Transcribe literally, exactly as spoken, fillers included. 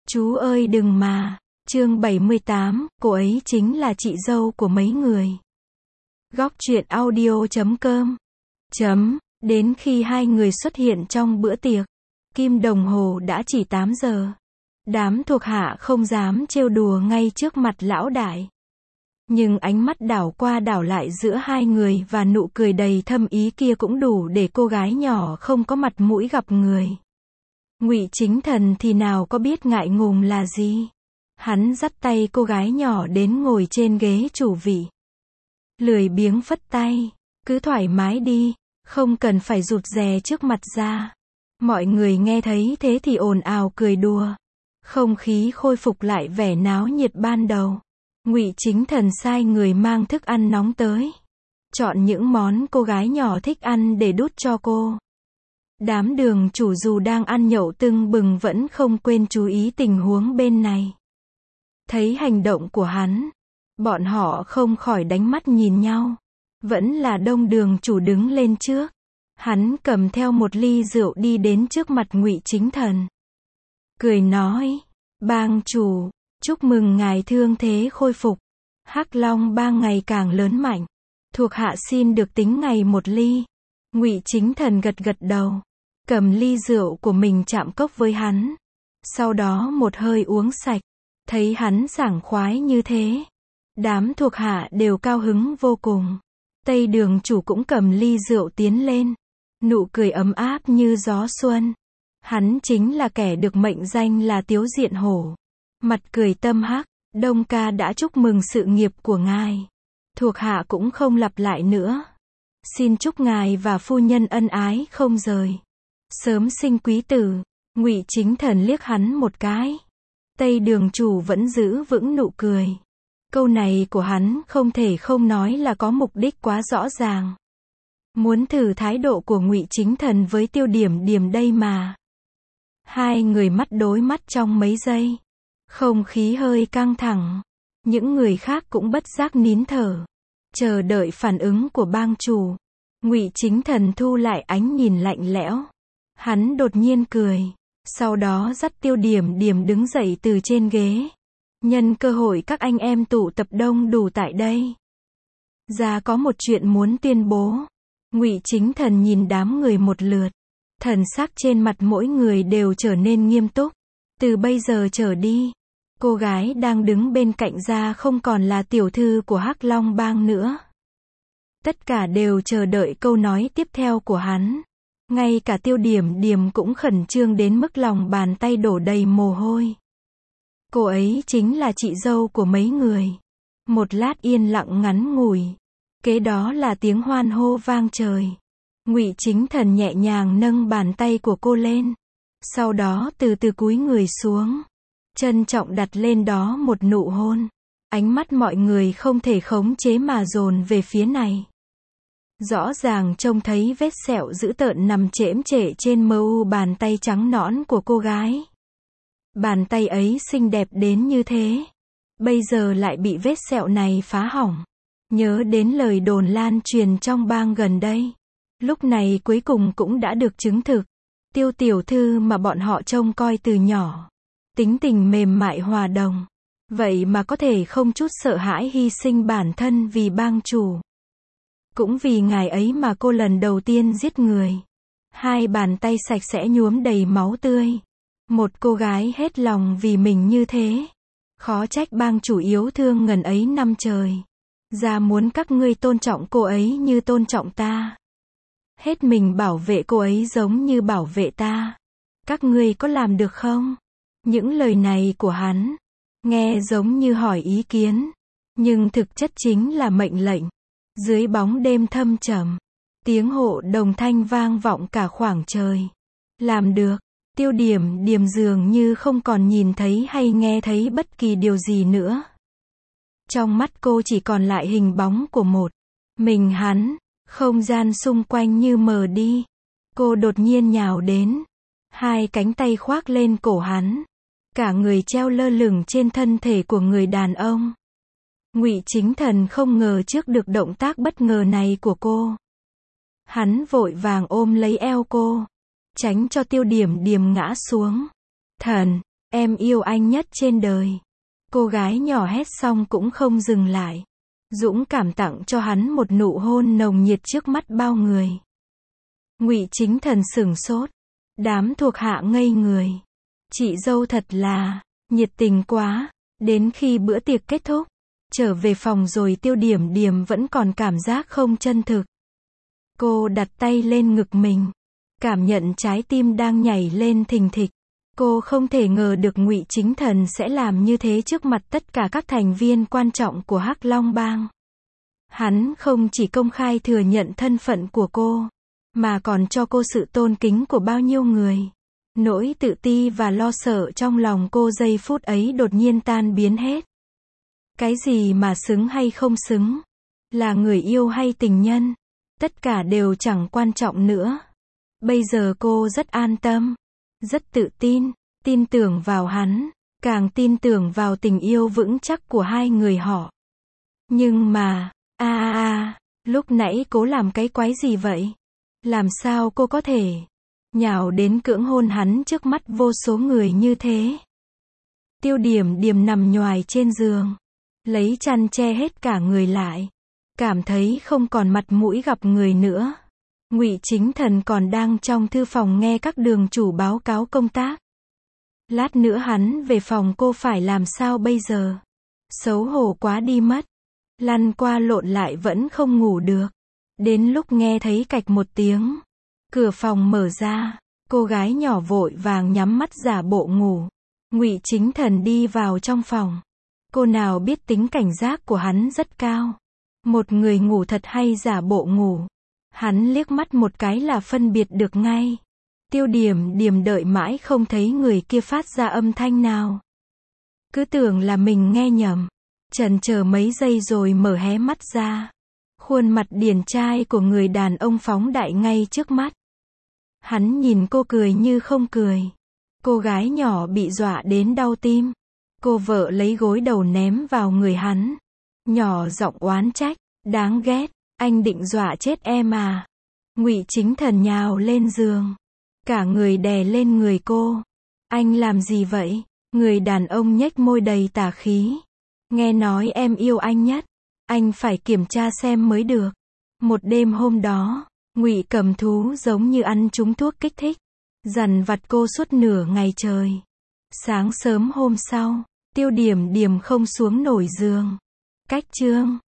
Chú ơi đừng mà. Chương bảy mươi tám, cô ấy chính là chị dâu của mấy người. Góc truyện audio chấm com. Chấm, đến khi hai người xuất hiện trong bữa tiệc, kim đồng hồ đã chỉ tám giờ. Đám thuộc hạ không dám trêu đùa ngay trước mặt lão đại. Nhưng ánh mắt đảo qua đảo lại giữa hai người và nụ cười đầy thâm ý kia cũng đủ để cô gái nhỏ không có mặt mũi gặp người. Ngụy Chính Thần thì nào có biết ngại ngùng là gì. Hắn dắt tay cô gái nhỏ đến ngồi trên ghế chủ vị. Lười biếng phất tay, cứ thoải mái đi, không cần phải rụt rè trước mặt ra. Mọi người nghe thấy thế thì ồn ào cười đùa. Không khí khôi phục lại vẻ náo nhiệt ban đầu. Ngụy Chính Thần sai người mang thức ăn nóng tới. Chọn những món cô gái nhỏ thích ăn để đút cho cô. Đám đường chủ dù đang ăn nhậu tưng bừng vẫn không quên chú ý tình huống bên này. Thấy hành động của hắn, bọn họ không khỏi đánh mắt nhìn nhau. Vẫn là Đông đường chủ đứng lên trước. Hắn cầm theo một ly rượu đi đến trước mặt Ngụy Chính Thần. Cười nói, bang chủ, chúc mừng ngài thương thế khôi phục. Hắc Long bang ngày càng lớn mạnh. Thuộc hạ xin được tính ngày một ly. Ngụy Chính Thần gật gật đầu. Cầm ly rượu của mình chạm cốc với hắn. Sau đó một hơi uống sạch. Thấy hắn sảng khoái như thế. Đám thuộc hạ đều cao hứng vô cùng. Tây đường chủ cũng cầm ly rượu tiến lên. Nụ cười ấm áp như gió xuân. Hắn chính là kẻ được mệnh danh là Tiếu Diện Hổ. Mặt cười tâm hắc, Đông ca đã chúc mừng sự nghiệp của ngài. Thuộc hạ cũng không lặp lại nữa. Xin chúc ngài và phu nhân ân ái không rời. Sớm sinh quý tử. Ngụy Chính Thần liếc hắn một cái. Tây đường chủ vẫn giữ vững nụ cười. Câu này của hắn không thể không nói là có mục đích quá rõ ràng. Muốn thử thái độ của Ngụy Chính Thần với Tiêu Điểm Điểm đây mà. Hai người mắt đối mắt trong mấy giây. Không khí hơi căng thẳng. Những người khác cũng bất giác nín thở. Chờ đợi phản ứng của bang chủ. Ngụy Chính Thần thu lại ánh nhìn lạnh lẽo. Hắn đột nhiên cười. Sau đó dắt Tiêu Điểm Điểm đứng dậy từ trên ghế. Nhân cơ hội các anh em tụ tập đông đủ tại đây. Ra có một chuyện muốn tuyên bố. Ngụy Chính Thần nhìn đám người một lượt. Thần sắc trên mặt mỗi người đều trở nên nghiêm túc. Từ bây giờ trở đi, cô gái đang đứng bên cạnh ra không còn là tiểu thư của Hắc Long bang nữa. Tất cả đều chờ đợi câu nói tiếp theo của hắn. Ngay cả Tiêu Điểm Điểm cũng khẩn trương đến mức lòng bàn tay đổ đầy mồ hôi. Cô ấy chính là chị dâu của mấy người. Một lát yên lặng ngắn ngủi. Kế đó là tiếng hoan hô vang trời. Ngụy Chính Thần nhẹ nhàng nâng bàn tay của cô lên. Sau đó từ từ cúi người xuống. Trân trọng đặt lên đó một nụ hôn. Ánh mắt mọi người không thể khống chế mà dồn về phía này. Rõ ràng trông thấy vết sẹo dữ tợn nằm chễm chệ trên mờ u bàn tay trắng nõn của cô gái. Bàn tay ấy xinh đẹp đến như thế. Bây giờ lại bị vết sẹo này phá hỏng. Nhớ đến lời đồn lan truyền trong bang gần đây. Lúc này cuối cùng cũng đã được chứng thực. Tiêu tiểu thư mà bọn họ trông coi từ nhỏ. Tính tình mềm mại hòa đồng. Vậy mà có thể không chút sợ hãi hy sinh bản thân vì bang chủ. Cũng vì ngài ấy mà cô lần đầu tiên giết người. Hai bàn tay sạch sẽ nhuốm đầy máu tươi. Một cô gái hết lòng vì mình như thế. Khó trách bang chủ yếu thương ngần ấy năm trời. Ra muốn các ngươi tôn trọng cô ấy như tôn trọng ta. Hết mình bảo vệ cô ấy giống như bảo vệ ta. Các ngươi có làm được không? Những lời này của hắn, nghe giống như hỏi ý kiến. Nhưng thực chất chính là mệnh lệnh. Dưới bóng đêm thâm trầm, tiếng hộ đồng thanh vang vọng cả khoảng trời. Làm được. Tiêu Điểm Điểm dường như không còn nhìn thấy hay nghe thấy bất kỳ điều gì nữa. Trong mắt cô chỉ còn lại hình bóng của một mình hắn. Không gian xung quanh như mờ đi. Cô đột nhiên nhào đến. Hai cánh tay khoác lên cổ hắn. Cả người treo lơ lửng trên thân thể của người đàn ông. Ngụy Chính Thần không ngờ trước được động tác bất ngờ này của cô. Hắn vội vàng ôm lấy eo cô. Tránh cho Tiêu Điểm Điểm ngã xuống. Thần, Em yêu anh nhất trên đời. Cô gái nhỏ hét xong cũng không dừng lại. Dũng cảm tặng cho hắn một nụ hôn nồng nhiệt trước mắt bao người. Ngụy Chính Thần sửng sốt. Đám thuộc hạ ngây người. Chị dâu thật là nhiệt tình quá. Đến khi bữa tiệc kết thúc, trở về phòng rồi Tiêu Điểm Điểm vẫn còn cảm giác không chân thực. Cô đặt tay lên ngực mình, cảm nhận trái tim đang nhảy lên thình thịch. Cô không thể ngờ được Ngụy Chính Thần sẽ làm như thế trước mặt tất cả các thành viên quan trọng của Hắc Long Bang. Hắn không chỉ công khai thừa nhận thân phận của cô, mà còn cho cô sự tôn kính của bao nhiêu người. Nỗi tự ti và lo sợ trong lòng cô giây phút ấy đột nhiên tan biến hết. Cái gì mà xứng hay không xứng, là người yêu hay tình nhân, tất cả đều chẳng quan trọng nữa. Bây giờ cô rất an tâm, rất tự tin, tin tưởng vào hắn, càng tin tưởng vào tình yêu vững chắc của hai người họ. Nhưng mà, a a a, lúc nãy cô làm cái quái gì vậy? Làm sao cô có thể nhào đến cưỡng hôn hắn trước mắt vô số người như thế? Tiêu Điểm Điểm nằm nhoài trên giường, lấy chăn che hết cả người lại, cảm thấy không còn mặt mũi gặp người nữa. Ngụy Chính Thần còn đang trong thư phòng nghe các đường chủ báo cáo công tác. Lát nữa hắn về phòng cô phải làm sao bây giờ? Xấu hổ quá đi mất. Lăn qua lộn lại vẫn không ngủ được. Đến lúc nghe thấy cạch một tiếng, cửa phòng mở ra, cô gái nhỏ vội vàng nhắm mắt giả bộ ngủ. Ngụy Chính Thần đi vào trong phòng. Cô nào biết tính cảnh giác của hắn rất cao. Một người ngủ thật hay giả bộ ngủ, hắn liếc mắt một cái là phân biệt được ngay. Tiêu Điểm Điểm đợi mãi không thấy người kia phát ra âm thanh nào. Cứ tưởng là mình nghe nhầm. Chần chờ mấy giây rồi mở hé mắt ra. Khuôn mặt điển trai của người đàn ông phóng đại ngay trước mắt. Hắn nhìn cô cười như không cười. Cô gái nhỏ bị dọa đến đau tim. Cô vợ lấy gối đầu ném vào người hắn. Nhỏ giọng oán trách, đáng ghét, anh định dọa chết em à? Ngụy Chính Thần nhào lên giường, cả người đè lên người cô. Anh làm gì vậy? Người đàn ông nhếch môi đầy tà khí. Nghe nói em yêu anh nhất, anh phải kiểm tra xem mới được. Một đêm hôm đó, Ngụy Cầm Thú giống như ăn trúng thuốc kích thích, dằn vặt cô suốt nửa ngày trời. Sáng sớm hôm sau, Tiêu Điểm Điểm không xuống nổi giường. Cách chương